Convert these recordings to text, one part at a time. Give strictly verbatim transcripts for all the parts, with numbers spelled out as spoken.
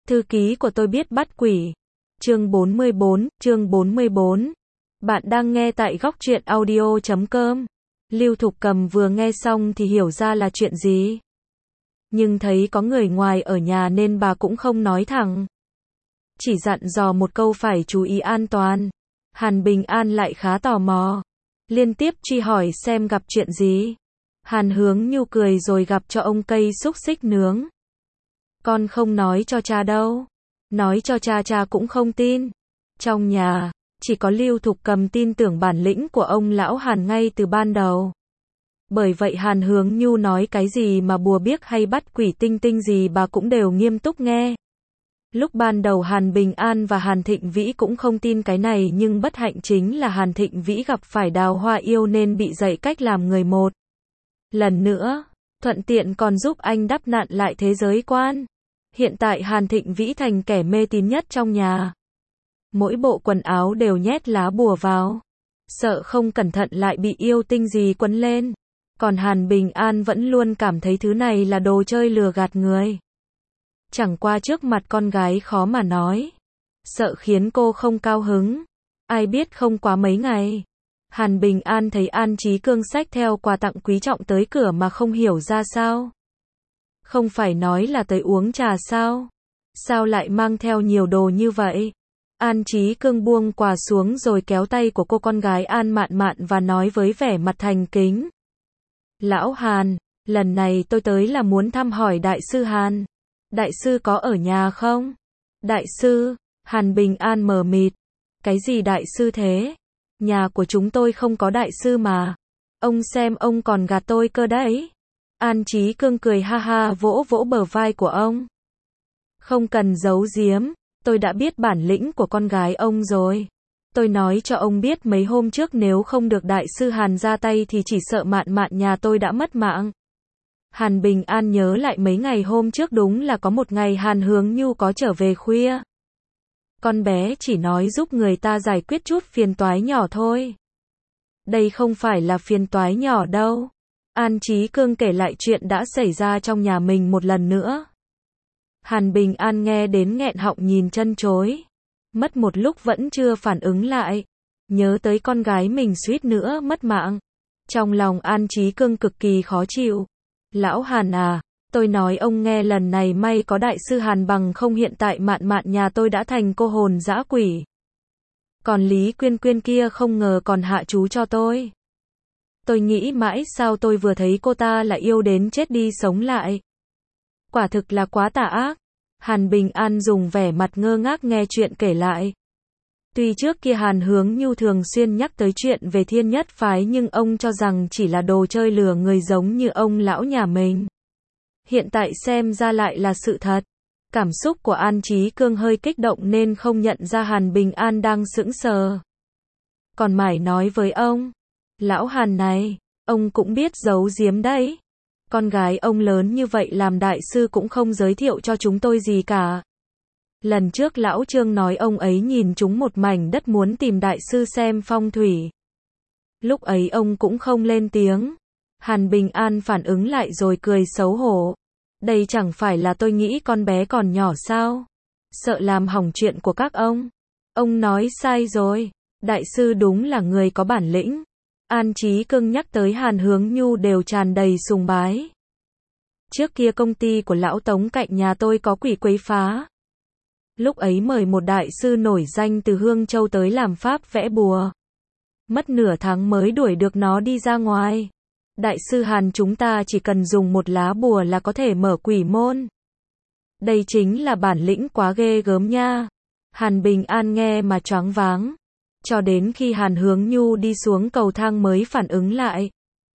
Thư ký của tôi biết bắt quỷ. Chương bốn mươi bốn, chương bốn mươi bốn. Bạn đang nghe tại góc truyện audio chấm com. Lưu Thục Cầm vừa nghe xong thì hiểu ra là chuyện gì. Nhưng thấy có người ngoài ở nhà nên bà cũng không nói thẳng. Chỉ dặn dò một câu phải chú ý an toàn. Hàn Bình An lại khá tò mò. Liên tiếp truy hỏi xem gặp chuyện gì. Hàn Hướng Nhu cười rồi gặp cho ông cây xúc xích nướng. Con không nói cho cha đâu. Nói cho cha cha cũng không tin. Trong nhà, chỉ có Lưu Thục Cầm tin tưởng bản lĩnh của ông lão Hàn ngay từ ban đầu. Bởi vậy Hàn Hướng Nhu nói cái gì mà bùa biếc hay bắt quỷ tinh tinh gì bà cũng đều nghiêm túc nghe. Lúc ban đầu Hàn Bình An và Hàn Thịnh Vĩ cũng không tin cái này, nhưng bất hạnh chính là Hàn Thịnh Vĩ gặp phải Đào Hoa Yêu nên bị dạy cách làm người một lần nữa, thuận tiện còn giúp anh đắp nặn lại thế giới quan. Hiện tại Hàn Thịnh Vĩ thành kẻ mê tín nhất trong nhà. Mỗi bộ quần áo đều nhét lá bùa vào, sợ không cẩn thận lại bị yêu tinh gì quấn lên. Còn Hàn Bình An vẫn luôn cảm thấy thứ này là đồ chơi lừa gạt người. Chẳng qua trước mặt con gái khó mà nói, sợ khiến cô không cao hứng. Ai biết không quá mấy ngày, Hàn Bình An thấy An Chí Cương xách theo quà tặng quý trọng tới cửa mà không hiểu ra sao. Không phải nói là tới uống trà sao? Sao lại mang theo nhiều đồ như vậy? An Chí Cương buông quà xuống rồi kéo tay của cô con gái An Mạn Mạn và nói với vẻ mặt thành kính. Lão Hàn, lần này tôi tới là muốn thăm hỏi Đại sư Hàn. Đại sư có ở nhà không? Đại sư? Hàn Bình An mờ mịt. Cái gì đại sư thế? Nhà của chúng tôi không có đại sư mà. Ông xem ông còn gạt tôi cơ đấy. An Chí Cương cười ha ha vỗ vỗ bờ vai của ông. Không cần giấu giếm, tôi đã biết bản lĩnh của con gái ông rồi. Tôi nói cho ông biết mấy hôm trước nếu không được đại sư Hàn ra tay thì chỉ sợ Mạn Mạn nhà tôi đã mất mạng. Hàn Bình An nhớ lại mấy ngày hôm trước đúng là có một ngày Hàn Hướng Nhu có trở về khuya. Con bé chỉ nói giúp người ta giải quyết chút phiền toái nhỏ thôi. Đây không phải là phiền toái nhỏ đâu. An Chí Cương kể lại chuyện đã xảy ra trong nhà mình một lần nữa. Hàn Bình An nghe đến nghẹn họng nhìn chân chối. Mất một lúc vẫn chưa phản ứng lại. Nhớ tới con gái mình suýt nữa mất mạng. Trong lòng An Chí Cương cực kỳ khó chịu. Lão Hàn à, tôi nói ông nghe lần này may có đại sư Hàn bằng không hiện tại Mạn Mạn nhà tôi đã thành cô hồn dã quỷ. Còn Lý Quyên Quyên kia không ngờ còn hạ chú cho tôi. Tôi nghĩ mãi sao tôi vừa thấy cô ta là yêu đến chết đi sống lại. Quả thực là quá tà ác. Hàn Bình An dùng vẻ mặt ngơ ngác nghe chuyện kể lại. Tuy trước kia Hàn Hướng Nhu thường xuyên nhắc tới chuyện về thiên nhất phái nhưng ông cho rằng chỉ là đồ chơi lừa người giống như ông lão nhà mình. Hiện tại xem ra lại là sự thật. Cảm xúc của An Chí Cương hơi kích động nên không nhận ra Hàn Bình An đang sững sờ. Còn mải nói với ông. Lão Hàn này, ông cũng biết giấu giếm đấy. Con gái ông lớn như vậy làm đại sư cũng không giới thiệu cho chúng tôi gì cả. Lần trước lão Trương nói ông ấy nhìn trúng một mảnh đất muốn tìm đại sư xem phong thủy. Lúc ấy ông cũng không lên tiếng. Hàn Bình An phản ứng lại rồi cười xấu hổ. Đây chẳng phải là tôi nghĩ con bé còn nhỏ sao? Sợ làm hỏng chuyện của các ông. Ông nói sai rồi. Đại sư đúng là người có bản lĩnh. An Chí Cương nhắc tới Hàn Hướng Nhu đều tràn đầy sùng bái. Trước kia công ty của lão Tống cạnh nhà tôi có quỷ quấy phá. Lúc ấy mời một đại sư nổi danh từ Hương Châu tới làm pháp vẽ bùa. Mất nửa tháng mới đuổi được nó đi ra ngoài. Đại sư Hàn chúng ta chỉ cần dùng một lá bùa là có thể mở quỷ môn. Đây chính là bản lĩnh quá ghê gớm nha. Hàn Bình An nghe mà choáng váng. Cho đến khi Hàn Hướng Nhu đi xuống cầu thang mới phản ứng lại.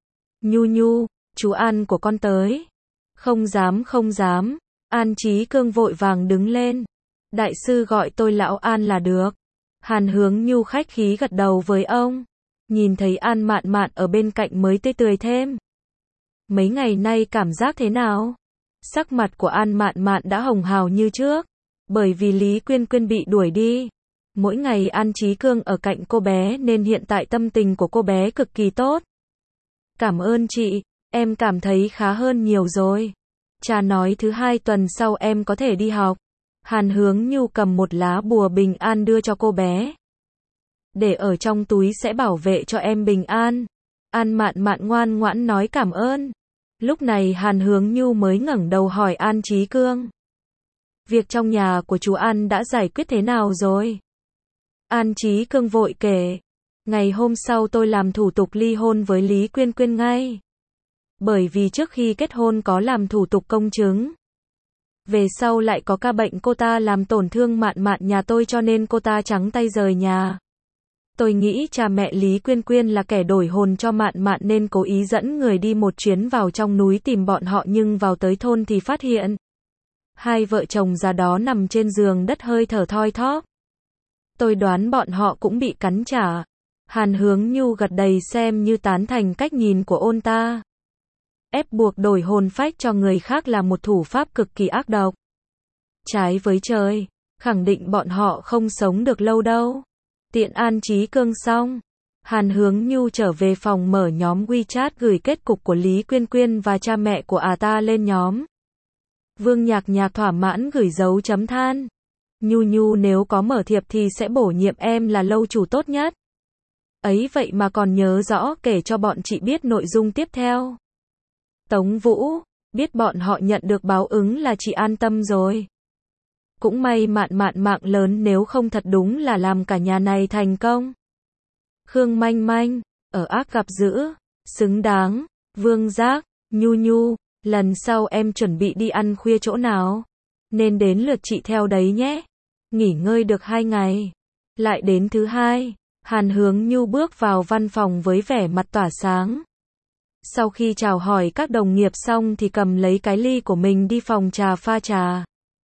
Nhu Nhu, chú An của con tới. Không dám không dám. An Chí Cương vội vàng đứng lên. Đại sư gọi tôi lão An là được. Hàn Hướng Nhu khách khí gật đầu với ông. Nhìn thấy An Mạn Mạn ở bên cạnh mới tươi tươi thêm. Mấy ngày nay cảm giác thế nào? Sắc mặt của An Mạn Mạn đã hồng hào như trước. Bởi vì Lý Quyên Quyên bị đuổi đi. Mỗi ngày An Chí Cương ở cạnh cô bé nên hiện tại tâm tình của cô bé cực kỳ tốt. Cảm ơn chị, em cảm thấy khá hơn nhiều rồi. Cha nói thứ hai tuần sau em có thể đi học. Hàn Hướng Nhu cầm một lá bùa bình an đưa cho cô bé. Để ở trong túi sẽ bảo vệ cho em bình an. An Mạn Mạn ngoan ngoãn nói cảm ơn. Lúc này Hàn Hướng Nhu mới ngẩng đầu hỏi An Chí Cương. Việc trong nhà của chú An đã giải quyết thế nào rồi? An Chí Cương vội kể. Ngày hôm sau tôi làm thủ tục ly hôn với Lý Quyên Quyên ngay. Bởi vì trước khi kết hôn có làm thủ tục công chứng. Về sau lại có ca bệnh cô ta làm tổn thương Mạn Mạn nhà tôi cho nên cô ta trắng tay rời nhà. Tôi nghĩ cha mẹ Lý Quyên Quyên là kẻ đổi hồn cho Mạn Mạn nên cố ý dẫn người đi một chuyến vào trong núi tìm bọn họ nhưng vào tới thôn thì phát hiện. Hai vợ chồng già đó nằm trên giường đất hơi thở thoi thóp. Tôi đoán bọn họ cũng bị cắn trả. Hàn Hướng Nhu gật đầy xem như tán thành cách nhìn của ôn ta. Ép buộc đổi hồn phách cho người khác là một thủ pháp cực kỳ ác độc. Trái với trời, khẳng định bọn họ không sống được lâu đâu. Tiện An Chí Cương xong, Hàn Hướng Nhu trở về phòng mở nhóm WeChat gửi kết cục của Lý Quyên Quyên và cha mẹ của à ta lên nhóm. Vương Nhạc Nhạc thỏa mãn gửi dấu chấm than. Nhu Nhu nếu có mở thiệp thì sẽ bổ nhiệm em là lâu chủ tốt nhất. Ấy vậy mà còn nhớ rõ kể cho bọn chị biết nội dung tiếp theo. Tống Vũ, biết bọn họ nhận được báo ứng là chị an tâm rồi. Cũng may Mạn Mạn mạng lớn nếu không thật đúng là làm cả nhà này thành công. Khương Manh Manh, ở ác gặp dữ, xứng đáng. Vương Giác, Nhu Nhu, lần sau em chuẩn bị đi ăn khuya chỗ nào? Nên đến lượt chị theo đấy nhé. Nghỉ ngơi được hai ngày. Lại đến thứ hai, Hàn Hướng Nhu bước vào văn phòng với vẻ mặt tỏa sáng. Sau khi chào hỏi các đồng nghiệp xong thì cầm lấy cái ly của mình đi phòng trà pha trà.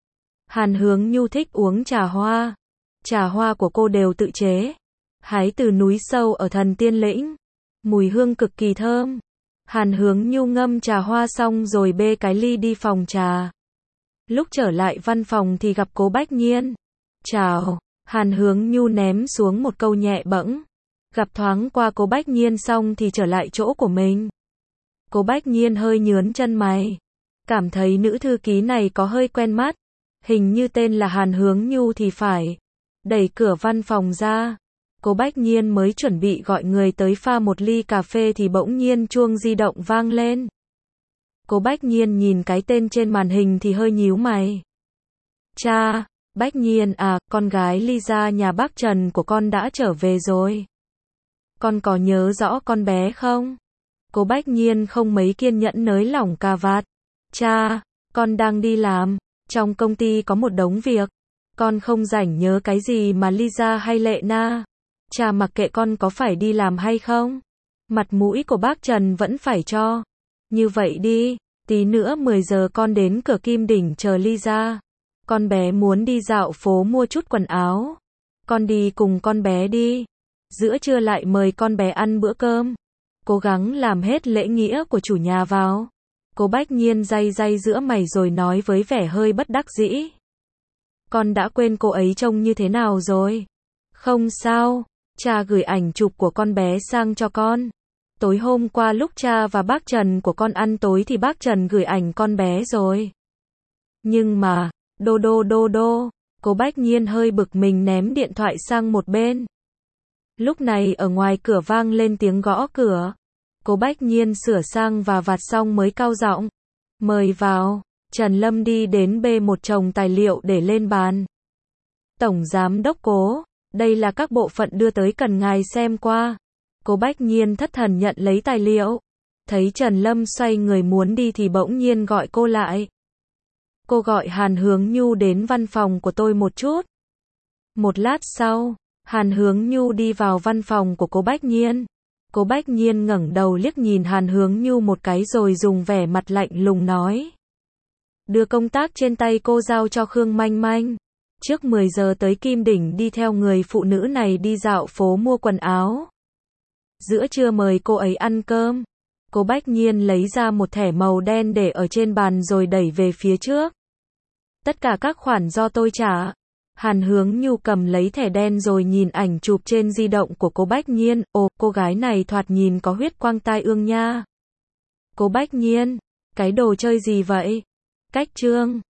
Hàn Hướng Nhu thích uống trà hoa. Trà hoa của cô đều tự chế. Hái từ núi sâu ở Thần Tiên Lĩnh. Mùi hương cực kỳ thơm. Hàn Hướng Nhu ngâm trà hoa xong rồi bê cái ly đi phòng trà. Lúc trở lại văn phòng thì gặp Cố Bách Nhiên. Chào. Hàn Hướng Nhu ném xuống một câu nhẹ bẫng. Gặp thoáng qua Cố Bách Nhiên xong thì trở lại chỗ của mình. Cố Bách Nhiên hơi nhướng chân mày. Cảm thấy nữ thư ký này có hơi quen mắt. Hình như tên là Hàn Hướng Nhu thì phải. Đẩy cửa văn phòng ra. Cố Bách Nhiên mới chuẩn bị gọi người tới pha một ly cà phê thì bỗng nhiên chuông di động vang lên. Cố Bách Nhiên nhìn cái tên trên màn hình thì hơi nhíu mày. Cha, Bách Nhiên à, con gái Lisa nhà bác Trần của con đã trở về rồi. Con có nhớ rõ con bé không? Cố Bách Nhiên không mấy kiên nhẫn nới lỏng cà vạt. Cha, con đang đi làm. Trong công ty có một đống việc. Con không rảnh nhớ cái gì mà Lisa hay Lệ Na. Cha mặc kệ con có phải đi làm hay không. Mặt mũi của bác Trần vẫn phải cho. Như vậy đi, tí nữa mười giờ con đến cửa Kim Đỉnh chờ Lisa. Con bé muốn đi dạo phố mua chút quần áo. Con đi cùng con bé đi. Giữa trưa lại mời con bé ăn bữa cơm. Cố gắng làm hết lễ nghĩa của chủ nhà vào. Cố Bách Nhiên day day giữa mày rồi nói với vẻ hơi bất đắc dĩ. Con đã quên cô ấy trông như thế nào rồi? Không sao, cha gửi ảnh chụp của con bé sang cho con. Tối hôm qua lúc cha và bác Trần của con ăn tối thì bác Trần gửi ảnh con bé rồi. Nhưng mà, đô đô đô đô, Cố Bách Nhiên hơi bực mình ném điện thoại sang một bên. Lúc này ở ngoài cửa vang lên tiếng gõ cửa. Cố Bách Nhiên sửa sang và vạt xong mới cau giọng. Mời vào. Trần Lâm đi đến bê một chồng tài liệu để lên bàn. Tổng Giám đốc Cố, đây là các bộ phận đưa tới cần ngài xem qua. Cố Bách Nhiên thất thần nhận lấy tài liệu. Thấy Trần Lâm xoay người muốn đi thì bỗng nhiên gọi cô lại. Cô gọi Hàn Hướng Nhu đến văn phòng của tôi một chút. Một lát sau, Hàn Hướng Nhu đi vào văn phòng của Cố Bách Nhiên. Cố Bách Nhiên ngẩng đầu liếc nhìn Hàn Hướng Nhu một cái rồi dùng vẻ mặt lạnh lùng nói. Đưa công tác trên tay cô giao cho Khương Manh Manh. Trước mười giờ tới Kim Đỉnh đi theo người phụ nữ này đi dạo phố mua quần áo. Giữa trưa mời cô ấy ăn cơm. Cố Bách Nhiên lấy ra một thẻ màu đen để ở trên bàn rồi đẩy về phía trước. Tất cả các khoản do tôi trả. Hàn Hướng Nhu cầm lấy thẻ đen rồi nhìn ảnh chụp trên di động của Cố Bách Nhiên. Ồ, cô gái này thoạt nhìn có huyết quang tai ương nha. Cố Bách Nhiên, cái đồ chơi gì vậy? Cách trương.